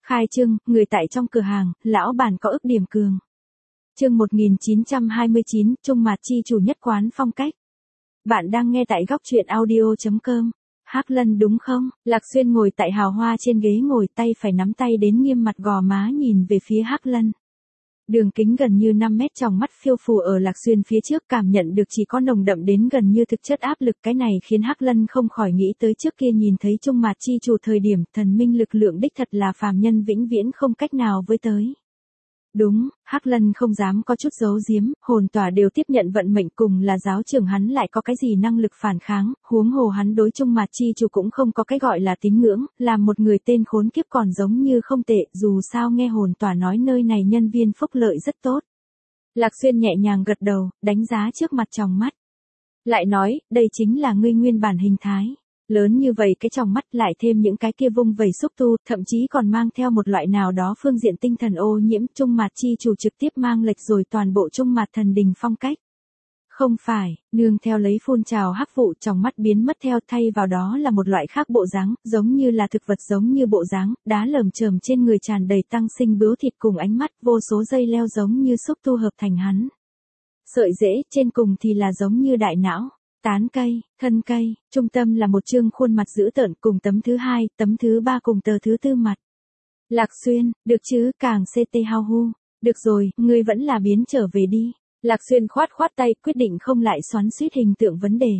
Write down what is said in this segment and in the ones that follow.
Khai trương, người tại trong cửa hàng, lão bản có ức điểm cường. Chương 1929, Trung Mạt chi chủ nhất quán phong cách. Bạn đang nghe tại góc truyện audio.com. Hắc Lân đúng không? Lạc Xuyên ngồi tại hào hoa trên ghế ngồi, tay phải nắm tay đến nghiêm mặt gò má nhìn về phía Hắc Lân. Đường kính gần như 5 mét, trong mắt phiêu phù ở Lạc Xuyên phía trước, cảm nhận được chỉ có nồng đậm đến gần như thực chất áp lực. Cái này khiến Hắc Lân không khỏi nghĩ tới trước kia nhìn thấy Trung Mạt chi chủ thời điểm, thần minh lực lượng đích thật là phàm nhân vĩnh viễn không cách nào với tới. Đúng, Hắc Lân không dám có chút giấu giếm, hồn tỏa đều tiếp nhận vận mệnh, cùng là giáo trưởng hắn lại có cái gì năng lực phản kháng, huống hồ hắn đối Trung Mạt chi chủ cũng không có cái gọi là tín ngưỡng, làm một người tên khốn kiếp còn giống như không tệ, dù sao nghe hồn tỏa nói nơi này nhân viên phúc lợi rất tốt. Lạc Xuyên nhẹ nhàng gật đầu, đánh giá trước mặt tròng mắt. Lại nói, đây chính là ngươi nguyên bản hình thái. Lớn như vậy cái tròng mắt, lại thêm những cái kia vung vẩy xúc tu, thậm chí còn mang theo một loại nào đó phương diện tinh thần ô nhiễm. Trung Mạt chi chủ trực tiếp mang lệch rồi toàn bộ Trung Mạt thần đình phong cách. Không phải, nương theo lấy phun trào hắc vụ, tròng mắt biến mất theo, thay vào đó là một loại khác bộ dáng, giống như là thực vật, giống như bộ dáng, đá lởm chởm trên người tràn đầy tăng sinh bướu thịt cùng ánh mắt, vô số dây leo giống như xúc tu hợp thành hắn. Sợi rễ, trên cùng thì là giống như đại não. Tán cây, thân cây, trung tâm là một trương khuôn mặt dữ tợn, cùng tấm thứ hai, tấm thứ ba cùng tờ thứ tư mặt. Lạc Xuyên, được chứ, càng CT hao hu. Được rồi, ngươi vẫn là biến trở về đi. Lạc Xuyên khoát tay, quyết định không lại xoắn xuýt hình tượng vấn đề.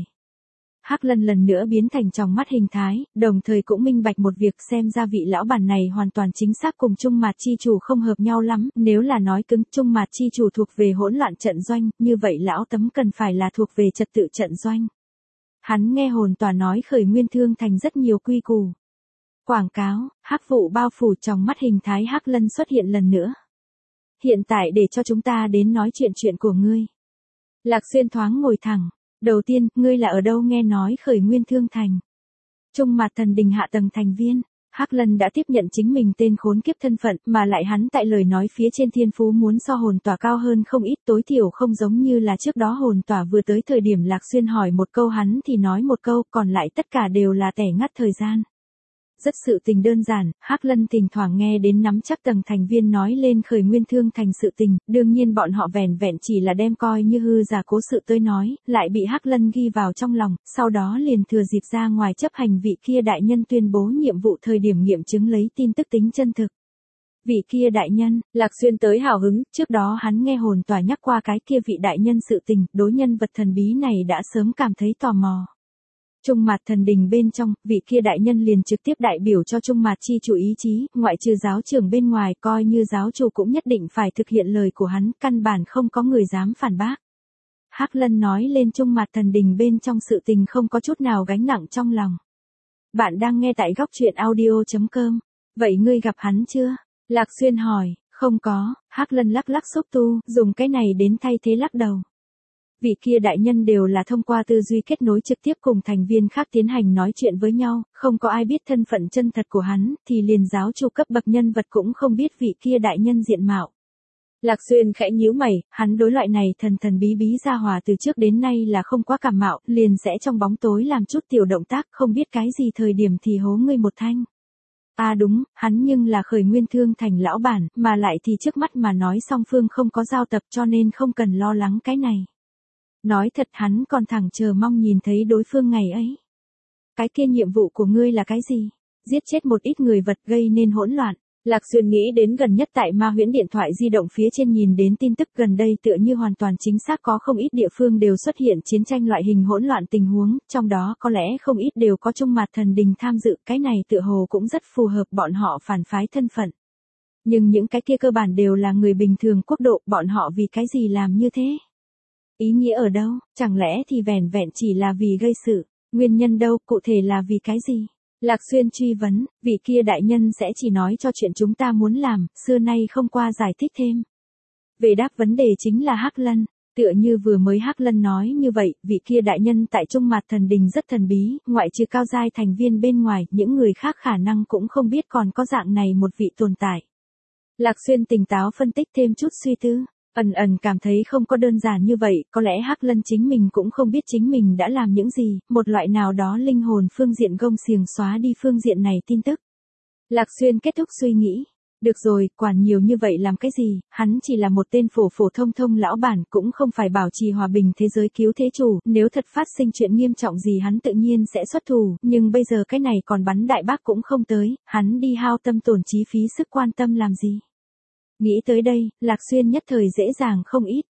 Hắc Lân lần nữa biến thành tròng mắt hình thái, đồng thời cũng minh bạch một việc, xem ra vị lão bản này hoàn toàn chính xác cùng Trung Mạt chi chủ không hợp nhau lắm, nếu là nói cứng, Trung Mạt chi chủ thuộc về hỗn loạn trận doanh, như vậy lão tấm cần phải là thuộc về trật tự trận doanh. Hắn nghe hồn tỏa nói khởi nguyên thương thành rất nhiều quy củ. Quảng cáo, hắc vụ bao phủ tròng mắt hình thái Hắc Lân xuất hiện lần nữa. Hiện tại để cho chúng ta đến nói chuyện của ngươi. Lạc Xuyên thoáng ngồi thẳng. Đầu tiên, ngươi là ở đâu nghe nói khởi nguyên thương thành? Trung Mạt thần đình hạ tầng thành viên. Hắc Lân đã tiếp nhận chính mình tên khốn kiếp thân phận, mà lại hắn tại lời nói phía trên thiên phú muốn so hồn tỏa cao hơn không ít, tối thiểu không giống như là trước đó hồn tỏa vừa tới thời điểm Lạc Xuyên hỏi một câu hắn thì nói một câu, còn lại tất cả đều là tẻ ngắt thời gian. Rất sự tình đơn giản, Hắc Lân thỉnh thoảng nghe đến nắm chắc tầng thành viên nói lên khởi nguyên thương thành sự tình, đương nhiên bọn họ vẻn vẹn chỉ là đem coi như hư giả cố sự tới nói, lại bị Hắc Lân ghi vào trong lòng, sau đó liền thừa dịp ra ngoài chấp hành vị kia đại nhân tuyên bố nhiệm vụ thời điểm nghiệm chứng lấy tin tức tính chân thực. Vị kia đại nhân, Lạc Xuyên tới hào hứng, trước đó hắn nghe hồn tỏa nhắc qua cái kia vị đại nhân sự tình, đối nhân vật thần bí này đã sớm cảm thấy tò mò. Trung Mạt thần đình bên trong, vị kia đại nhân liền trực tiếp đại biểu cho Trung Mạt chi chủ ý chí, ngoại trừ giáo trưởng bên ngoài, coi như giáo chủ cũng nhất định phải thực hiện lời của hắn, căn bản không có người dám phản bác. Hắc Lân nói lên Trung Mạt thần đình bên trong sự tình không có chút nào gánh nặng trong lòng. Bạn đang nghe tại góc truyện audio.com. Vậy ngươi gặp hắn chưa? Lạc Xuyên hỏi. Không có. Hắc Lân lắc xúc tu, dùng cái này đến thay thế lắc đầu. Vị kia đại nhân đều là thông qua tư duy kết nối trực tiếp cùng thành viên khác tiến hành nói chuyện với nhau, không có ai biết thân phận chân thật của hắn, thì liền giáo chủ cấp bậc nhân vật cũng không biết vị kia đại nhân diện mạo. Lạc Xuyên khẽ nhíu mày, hắn đối loại này thần bí ra hỏa từ trước đến nay là không quá cảm mạo, liền sẽ trong bóng tối làm chút tiểu động tác, không biết cái gì thời điểm thì hố ngươi một thanh. À đúng, hắn nhưng là khởi nguyên thương thành lão bản, mà lại thì trước mắt mà nói song phương không có giao tập cho nên không cần lo lắng cái này. Nói thật hắn còn thẳng chờ mong nhìn thấy đối phương ngày ấy. Cái kia nhiệm vụ của ngươi là cái gì? Giết chết một ít người vật gây nên hỗn loạn. Lạc Xuyên nghĩ đến gần nhất tại Ma Huyễn điện thoại di động phía trên nhìn đến tin tức gần đây tựa như hoàn toàn chính xác có không ít địa phương đều xuất hiện chiến tranh loại hình hỗn loạn tình huống, trong đó có lẽ không ít đều có Trung Mạt thần đình tham dự, cái này tựa hồ cũng rất phù hợp bọn họ phản phái thân phận. Nhưng những cái kia cơ bản đều là người bình thường quốc độ, bọn họ vì cái gì làm như thế? Ý nghĩa ở đâu, chẳng lẽ thì vẻn vẹn chỉ là vì gây sự, nguyên nhân đâu, cụ thể là vì cái gì? Lạc Xuyên truy vấn, vị kia đại nhân sẽ chỉ nói cho chuyện chúng ta muốn làm, xưa nay không qua giải thích thêm. Về đáp vấn đề chính là Hắc Lân, tựa như vừa mới Hắc Lân nói như vậy, vị kia đại nhân tại Trung Mạt thần đình rất thần bí, ngoại trừ cao giai thành viên bên ngoài, những người khác khả năng cũng không biết còn có dạng này một vị tồn tại. Lạc Xuyên tỉnh táo phân tích thêm chút suy tư. Ẩn cảm thấy không có đơn giản như vậy, có lẽ Hắc Lân chính mình cũng không biết chính mình đã làm những gì, một loại nào đó linh hồn phương diện gông xiềng xóa đi phương diện này tin tức. Lạc Xuyên kết thúc suy nghĩ, Được rồi, quản nhiều như vậy làm cái gì, hắn chỉ là một tên phổ phổ thông thông lão bản, cũng không phải bảo trì hòa bình thế giới cứu thế chủ, nếu thật phát sinh chuyện nghiêm trọng gì hắn tự nhiên sẽ xuất thủ, nhưng bây giờ cái này còn bắn đại bác cũng không tới, hắn đi hao tâm tổn trí phí sức quan tâm làm gì. Nghĩ tới đây, Lạc Xuyên nhất thời dễ dàng không ít.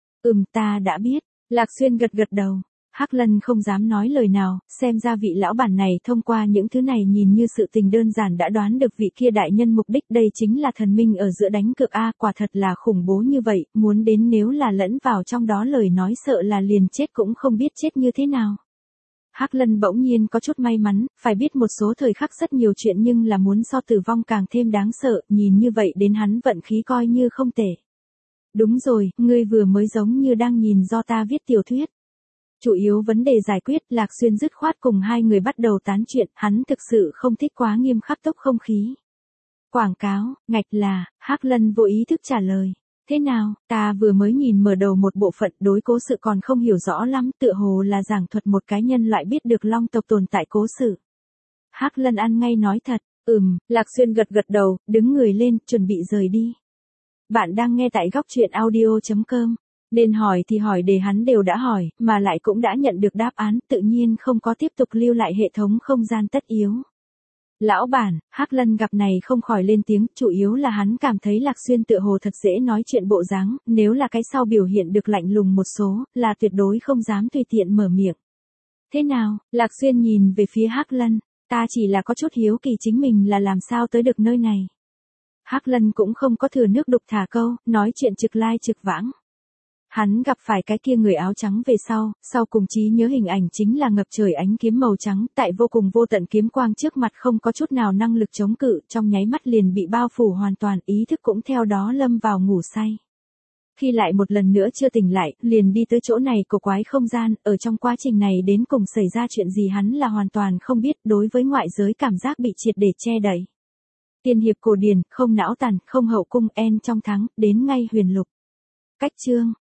Ta đã biết, Lạc Xuyên gật gật đầu. Hắc Lân không dám nói lời nào, xem ra vị lão bản này thông qua những thứ này nhìn như sự tình đơn giản đã đoán được vị kia đại nhân mục đích, đây chính là thần minh ở giữa đánh cược a, quả thật là khủng bố như vậy, muốn đến nếu là lẫn vào trong đó lời nói sợ là liền chết cũng không biết chết như thế nào. Hắc Lân bỗng nhiên có chút may mắn, phải biết một số thời khắc rất nhiều chuyện nhưng là muốn so tử vong càng thêm đáng sợ, nhìn như vậy đến hắn vận khí coi như không tệ. Đúng rồi, ngươi vừa mới giống như đang nhìn do ta viết tiểu thuyết. Chủ yếu vấn đề giải quyết, Lạc Xuyên dứt khoát cùng hai người bắt đầu tán chuyện, hắn thực sự không thích quá nghiêm khắc tốc không khí. Quảng cáo, ngạch là, Hắc Lân vô ý thức trả lời. Thế nào, ta vừa mới nhìn mở đầu một bộ phận đối cố sự còn không hiểu rõ lắm, tựa hồ là giảng thuật một cái nhân loại biết được long tộc tồn tại cố sự. Hắc Lân ăn ngay nói thật, Lạc Xuyên gật gật đầu, đứng người lên, chuẩn bị rời đi. Bạn đang nghe tại góc truyện audio.com. Nên hỏi thì hỏi để hắn đều đã hỏi, mà lại cũng đã nhận được đáp án, tự nhiên không có tiếp tục lưu lại hệ thống không gian tất yếu. Lão bản, Hắc Lân gặp này không khỏi lên tiếng, chủ yếu là hắn cảm thấy Lạc Xuyên tựa hồ thật dễ nói chuyện bộ dáng, nếu là cái sau biểu hiện được lạnh lùng một số, là tuyệt đối không dám tùy tiện mở miệng. Thế nào, Lạc Xuyên nhìn về phía Hắc Lân, ta chỉ là có chút hiếu kỳ chính mình là làm sao tới được nơi này. Hắc Lân cũng không có thừa nước đục thả câu, nói chuyện trực lai trực vãng. Hắn gặp phải cái kia người áo trắng về sau cùng trí nhớ hình ảnh chính là ngập trời ánh kiếm màu trắng, tại vô cùng vô tận kiếm quang trước mặt không có chút nào năng lực chống cự, trong nháy mắt liền bị bao phủ hoàn toàn, ý thức cũng theo đó lâm vào ngủ say. Khi lại một lần nữa chưa tỉnh lại, liền đi tới chỗ này cổ quái không gian, ở trong quá trình này đến cùng xảy ra chuyện gì hắn là hoàn toàn không biết, đối với ngoại giới cảm giác bị triệt để che đậy. Tiên hiệp cổ điển, không não tàn, không hậu cung, en trong thắng, đến ngay huyền lục. Cách chương